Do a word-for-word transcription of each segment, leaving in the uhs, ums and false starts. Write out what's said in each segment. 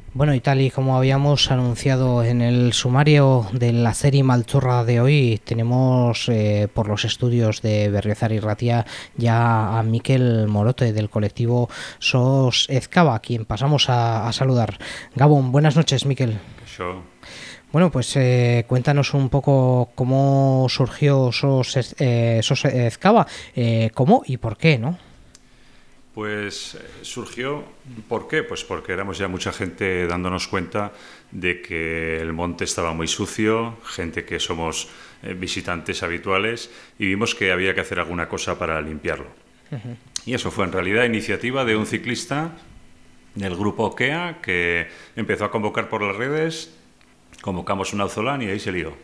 Bueno, y tal y como habíamos anunciado en el sumario de la serie Malturra de hoy, tenemos eh, por los estudios de Berriozar y Ratia ya a Mikel Morote del colectivo SOS Ezcaba, a quien pasamos a, a saludar. Gabón, buenas noches, Mikel. Yo, Bueno, pues eh, cuéntanos un poco cómo surgió SOS, Ez- eh, SOS Ezcaba, eh, cómo y por qué, ¿no? pues eh, surgió, ¿por qué? Pues porque éramos ya mucha gente dándonos cuenta de que el monte estaba muy sucio, gente que somos eh, visitantes habituales, y vimos que había que hacer alguna cosa para limpiarlo. Y eso fue en realidad iniciativa de un ciclista del grupo OKEA que empezó a convocar por las redes, convocamos un Auzolán y ahí se lió.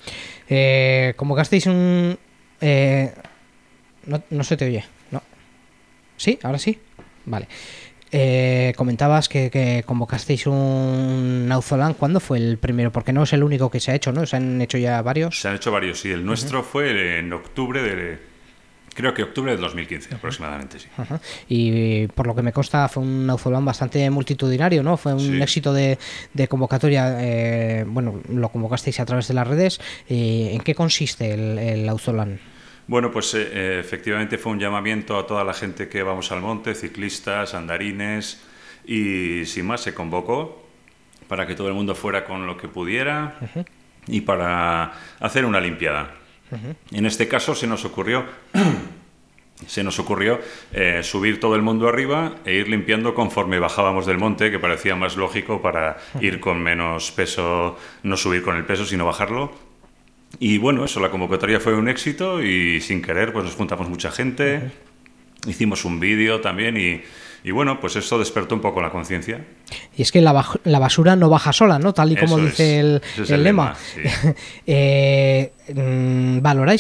Eh, convocasteis un... eh, no, no se te oye, ¿no? ¿Sí? ¿Ahora sí? Vale. Eh, comentabas que, que convocasteis un Nauzolan. ¿Cuándo fue el primero? Porque no es el único que se ha hecho, ¿no? Se han hecho ya varios. Se han hecho varios, sí. El Uh-huh. nuestro fue en octubre de... Creo que octubre del dos mil quince aproximadamente, sí. Uh-huh. Y por lo que me consta fue un Nauzolan bastante multitudinario, ¿no? Fue un Sí. éxito de, de convocatoria. Eh, bueno, lo convocasteis a través de las redes. Eh, ¿En qué consiste el, el Nauzolan? Bueno, pues eh, eh, efectivamente fue un llamamiento a toda la gente que vamos al monte, ciclistas, andarines, y sin más se convocó para que todo el mundo fuera con lo que pudiera Uh-huh. y para hacer una limpiada. Uh-huh. En este caso se nos ocurrió, se nos ocurrió eh, subir todo el mundo arriba e ir limpiando conforme bajábamos del monte, que parecía más lógico para ir con menos peso, no subir con el peso, sino bajarlo. Y bueno, eso, la convocatoria fue un éxito y sin querer pues nos juntamos mucha gente, hicimos un vídeo también y, y bueno, pues eso despertó un poco la conciencia. Y es que la, baj- la basura no baja sola, ¿no? Tal y como Eso dice es, el, ese es el el lema. lema, sí. Eh, mm, ¿Valoráis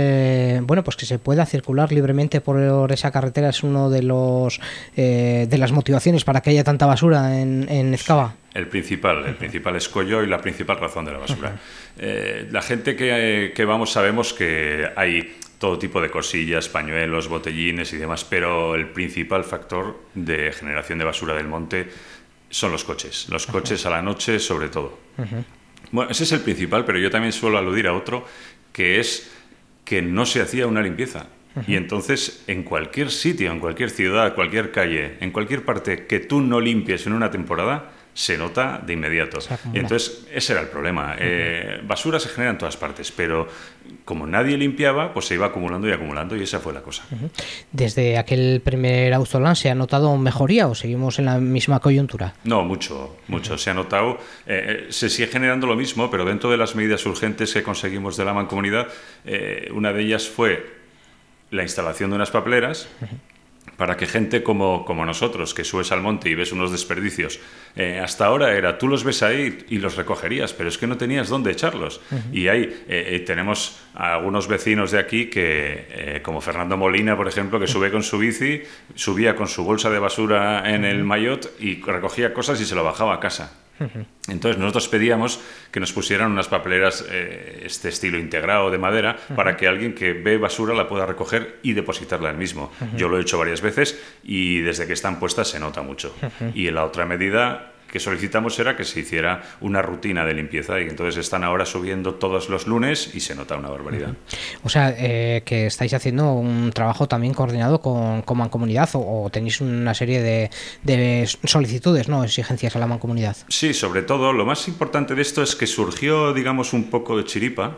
que bueno, pues que se pueda circular libremente por esa carretera? Es uno de los eh, de las motivaciones para que haya tanta basura en, en Sí, Ezcaba. el principal, el principal escollo y la principal razón de la basura. Eh, la gente que, que vamos sabemos que hay todo tipo de cosillas, pañuelos, botellines y demás, pero el principal factor de generación de basura del monte son los coches. Los coches a la noche, sobre todo. Bueno, ese es el principal, pero yo también suelo aludir a otro, que es que no se hacía una limpieza. Y entonces, en cualquier sitio, en cualquier ciudad, cualquier calle, en cualquier parte que tú no limpies en una temporada, se nota de inmediato. Se Y acumula. entonces, ese era el problema. Eh, basura se genera en todas partes, pero como nadie limpiaba, pues se iba acumulando y acumulando, y esa fue la cosa. Desde aquel primer Auzolan, ¿se ha notado mejoría o seguimos en la misma coyuntura? No, mucho, mucho. Se ha notado, eh, eh, se sigue generando lo mismo, pero dentro de las medidas urgentes que conseguimos de la Mancomunidad, eh, una de ellas fue la instalación de unas papeleras para que gente como, como nosotros, que subes al monte y ves unos desperdicios, eh, hasta ahora era, tú los ves ahí y los recogerías, pero es que no tenías dónde echarlos. Uh-huh. Y ahí eh, eh, tenemos a algunos vecinos de aquí, que eh, como Fernando Molina, por ejemplo, que sube con su bici, subía con su bolsa de basura en el maillot y recogía cosas y se lo bajaba a casa. Entonces nosotros pedíamos que nos pusieran unas papeleras eh, este estilo integrado de madera uh-huh. para que alguien que ve basura la pueda recoger y depositarla él mismo. Uh-huh. Yo lo he hecho varias veces y desde que están puestas se nota mucho. Uh-huh. Y la otra medida que solicitamos era que se hiciera una rutina de limpieza y entonces están ahora subiendo todos los lunes y se nota una barbaridad. Uh-huh. O sea, eh, que estáis haciendo un trabajo también coordinado con, con Mancomunidad o, o tenéis una serie de, de solicitudes, ¿no? Exigencias a la Mancomunidad. Sí, sobre todo, lo más importante de esto es que surgió, digamos, un poco de chiripa.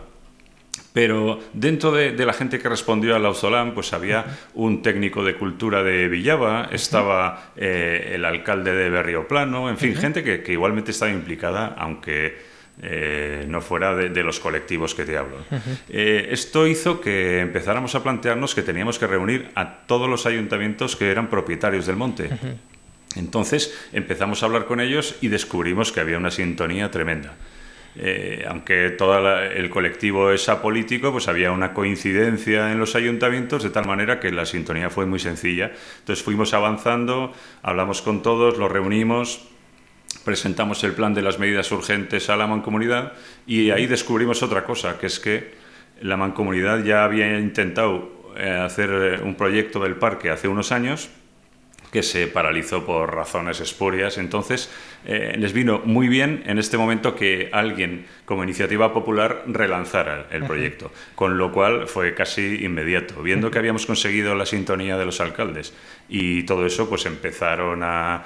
Pero dentro de, de la gente que respondió al Auzolán, pues había un técnico de cultura de Villava, estaba eh, el alcalde de Berrioplano, en fin, uh-huh. gente que, que igualmente estaba implicada, aunque eh, no fuera de, de los colectivos que te hablo. Uh-huh. Eh, esto hizo que empezáramos a plantearnos que teníamos que reunir a todos los ayuntamientos que eran propietarios del monte. Uh-huh. Entonces empezamos a hablar con ellos y descubrimos que había una sintonía tremenda. Eh, aunque todo la, el colectivo es apolítico, pues había una coincidencia en los ayuntamientos de tal manera que la sintonía fue muy sencilla. Entonces fuimos avanzando, hablamos con todos, los reunimos, presentamos el plan de las medidas urgentes a la Mancomunidad y ahí descubrimos otra cosa, que es que la Mancomunidad ya había intentado eh, hacer un proyecto del parque hace unos años, que se paralizó por razones espurias. Entonces, eh, les vino muy bien en este momento que alguien como iniciativa popular relanzara el proyecto, con lo cual fue casi inmediato. Viendo que habíamos conseguido la sintonía de los alcaldes y todo eso, pues empezaron a,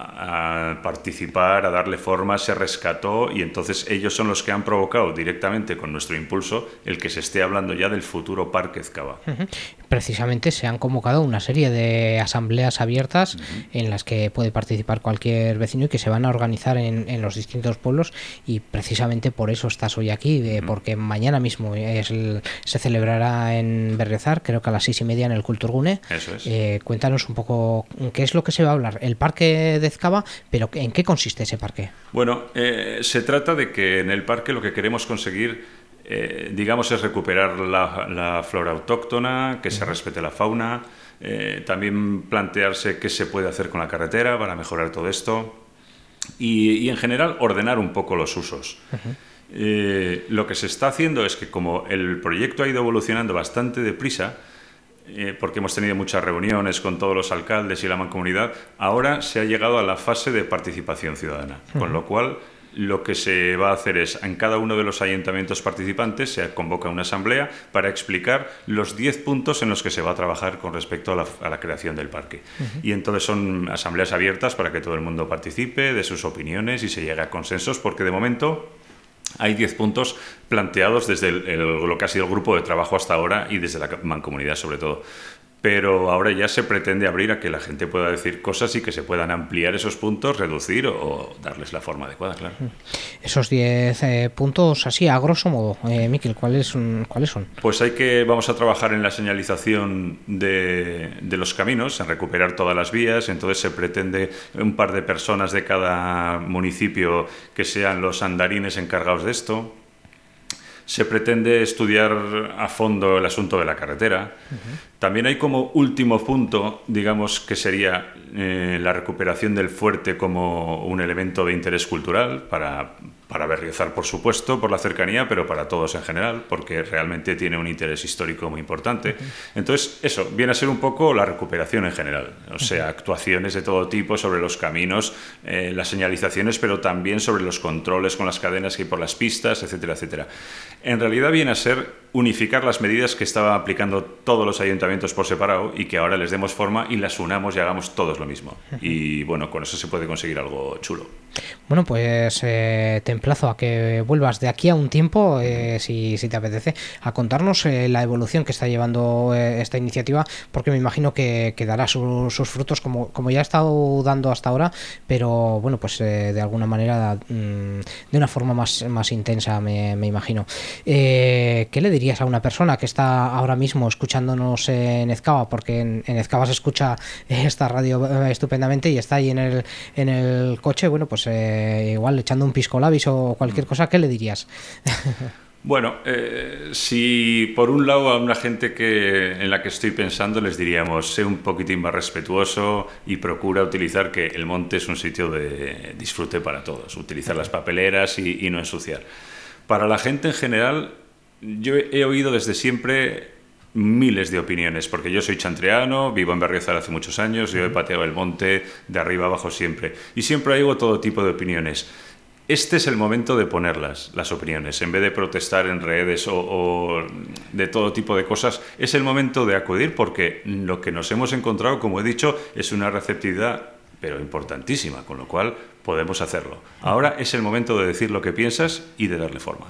a, a participar, a darle forma, se rescató, y entonces ellos son los que han provocado directamente con nuestro impulso el que se esté hablando ya del futuro Parque Ezkaba. Uh-huh. Precisamente se han convocado una serie de asambleas abiertas uh-huh. en las que puede participar cualquier vecino y que se van a organizar en, en los distintos pueblos, y precisamente por eso estás hoy aquí, de, uh-huh. porque mañana mismo es el, se celebrará en Berriozar, creo que a las seis y media en el Kulturgune. Eso es. Eh, cuéntanos un poco qué es lo que se va a hablar. El Parque de Ezkaba, pero ¿en qué consiste ese parque? Bueno, eh, se trata de que en el parque lo que queremos conseguir Eh, digamos, es recuperar la, la flora autóctona, que se respete la fauna, eh, también plantearse qué se puede hacer con la carretera para mejorar todo esto y, y en general, ordenar un poco los usos. Uh-huh. Eh, lo que se está haciendo es que, como el proyecto ha ido evolucionando bastante deprisa, eh, porque hemos tenido muchas reuniones con todos los alcaldes y la mancomunidad, ahora se ha llegado a la fase de participación ciudadana, uh-huh. con lo cual lo que se va a hacer es, en cada uno de los ayuntamientos participantes se convoca una asamblea para explicar los diez puntos en los que se va a trabajar con respecto a la, a la creación del parque. Uh-huh. Y entonces son asambleas abiertas para que todo el mundo participe, de sus opiniones y se llegue a consensos, porque de momento hay diez puntos planteados desde el, el, lo que ha sido el grupo de trabajo hasta ahora y desde la mancomunidad sobre todo. Pero ahora ya se pretende abrir a que la gente pueda decir cosas y que se puedan ampliar esos puntos, reducir o, o darles la forma adecuada, claro. Esos diez eh, puntos, así a grosso modo, eh, Miquel, ¿cuáles, ¿cuáles son? Pues hay que, vamos a trabajar en la señalización de, de los caminos, en recuperar todas las vías. Entonces se pretende un par de personas de cada municipio que sean los andarines encargados de esto. Se pretende estudiar a fondo el asunto de la carretera. Uh-huh. También hay como último punto, digamos, que sería eh, la recuperación del fuerte como un elemento de interés cultural para, para Berriozar, por supuesto, por la cercanía, pero para todos en general, porque realmente tiene un interés histórico muy importante. Uh-huh. Entonces, eso viene a ser un poco la recuperación en general, o sea, uh-huh. actuaciones de todo tipo sobre los caminos, eh, las señalizaciones, pero también sobre los controles con las cadenas que hay por las pistas, etcétera, etcétera. En realidad viene a ser unificar las medidas que estaban aplicando todos los ayuntamientos por separado y que ahora les demos forma y las unamos y hagamos todos lo mismo. Uh-huh. Y bueno, con eso se puede conseguir algo chulo. Bueno, pues eh, te emplazo a que vuelvas de aquí a un tiempo, eh, si, si te apetece, a contarnos eh, la evolución que está llevando eh, esta iniciativa, porque me imagino que, que dará su, sus frutos como, como ya ha estado dando hasta ahora, pero bueno, pues eh, de alguna manera, mmm, de una forma más, más intensa, me, me imagino. Eh, ¿Qué le dirías a una persona que está ahora mismo escuchándonos en Ezkaba? Porque en, en Ezkaba se escucha esta radio estupendamente y está ahí en el, en el coche, bueno, pues eh, igual echando un pisco labis o cualquier cosa, ¿qué le dirías? Bueno, eh, si por un lado a una gente que, en la que estoy pensando les diríamos, sé un poquitín más respetuoso y procura utilizar que el monte es un sitio de disfrute para todos, utilizar las papeleras y, y no ensuciar. Para la gente en general, yo he oído desde siempre miles de opiniones, porque yo soy chantreano, vivo en Berriozar hace muchos años, yo he pateado el monte de arriba abajo siempre, y siempre oigo todo tipo de opiniones. Este es el momento de ponerlas, las opiniones, en vez de protestar en redes o, o de todo tipo de cosas, es el momento de acudir, porque lo que nos hemos encontrado, como he dicho, es una receptividad pero importantísima, con lo cual podemos hacerlo. Ahora es el momento de decir lo que piensas y de darle forma.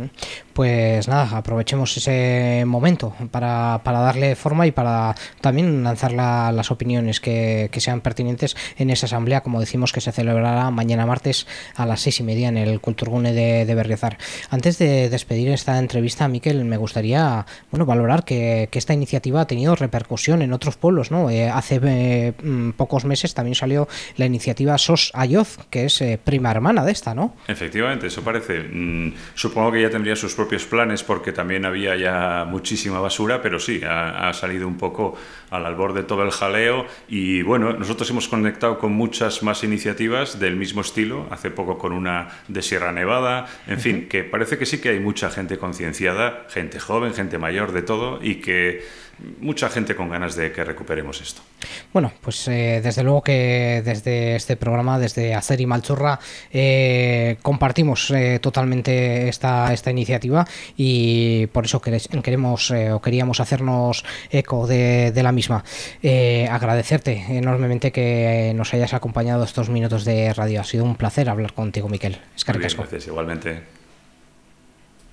Pues nada, aprovechemos ese momento para, para darle forma y para también lanzar la, las opiniones que, que sean pertinentes en esa asamblea, como decimos, que se celebrará mañana martes a las seis y media en el Kulturgune de, de Berriozar. Antes de despedir esta entrevista, Miquel, me gustaría bueno, valorar que, que esta iniciativa ha tenido repercusión en otros pueblos, ¿no? Eh, hace eh, pocos meses también salió la iniciativa Sos Ayoz, que es eh, prima hermana de esta, ¿no? Efectivamente, eso parece. Mm, supongo que ya tendría sus propios planes porque también había ya muchísima basura, pero sí, ha, ha salido un poco al albor de todo el jaleo y bueno, nosotros hemos conectado con muchas más iniciativas del mismo estilo, hace poco con una de Sierra Nevada, en uh-huh. fin, que parece que sí que hay mucha gente concienciada, gente joven, gente mayor, de todo, y que mucha gente con ganas de que recuperemos esto. Bueno, pues eh, desde luego que desde este programa, desde Azeri Maltzurra, eh, compartimos eh, totalmente esta, esta iniciativa y por eso queremos eh, o queríamos hacernos eco de, de la misma. Eh, agradecerte enormemente que nos hayas acompañado estos minutos de radio. Ha sido un placer hablar contigo, Miquel. Es que Muy bien, gracias, igualmente.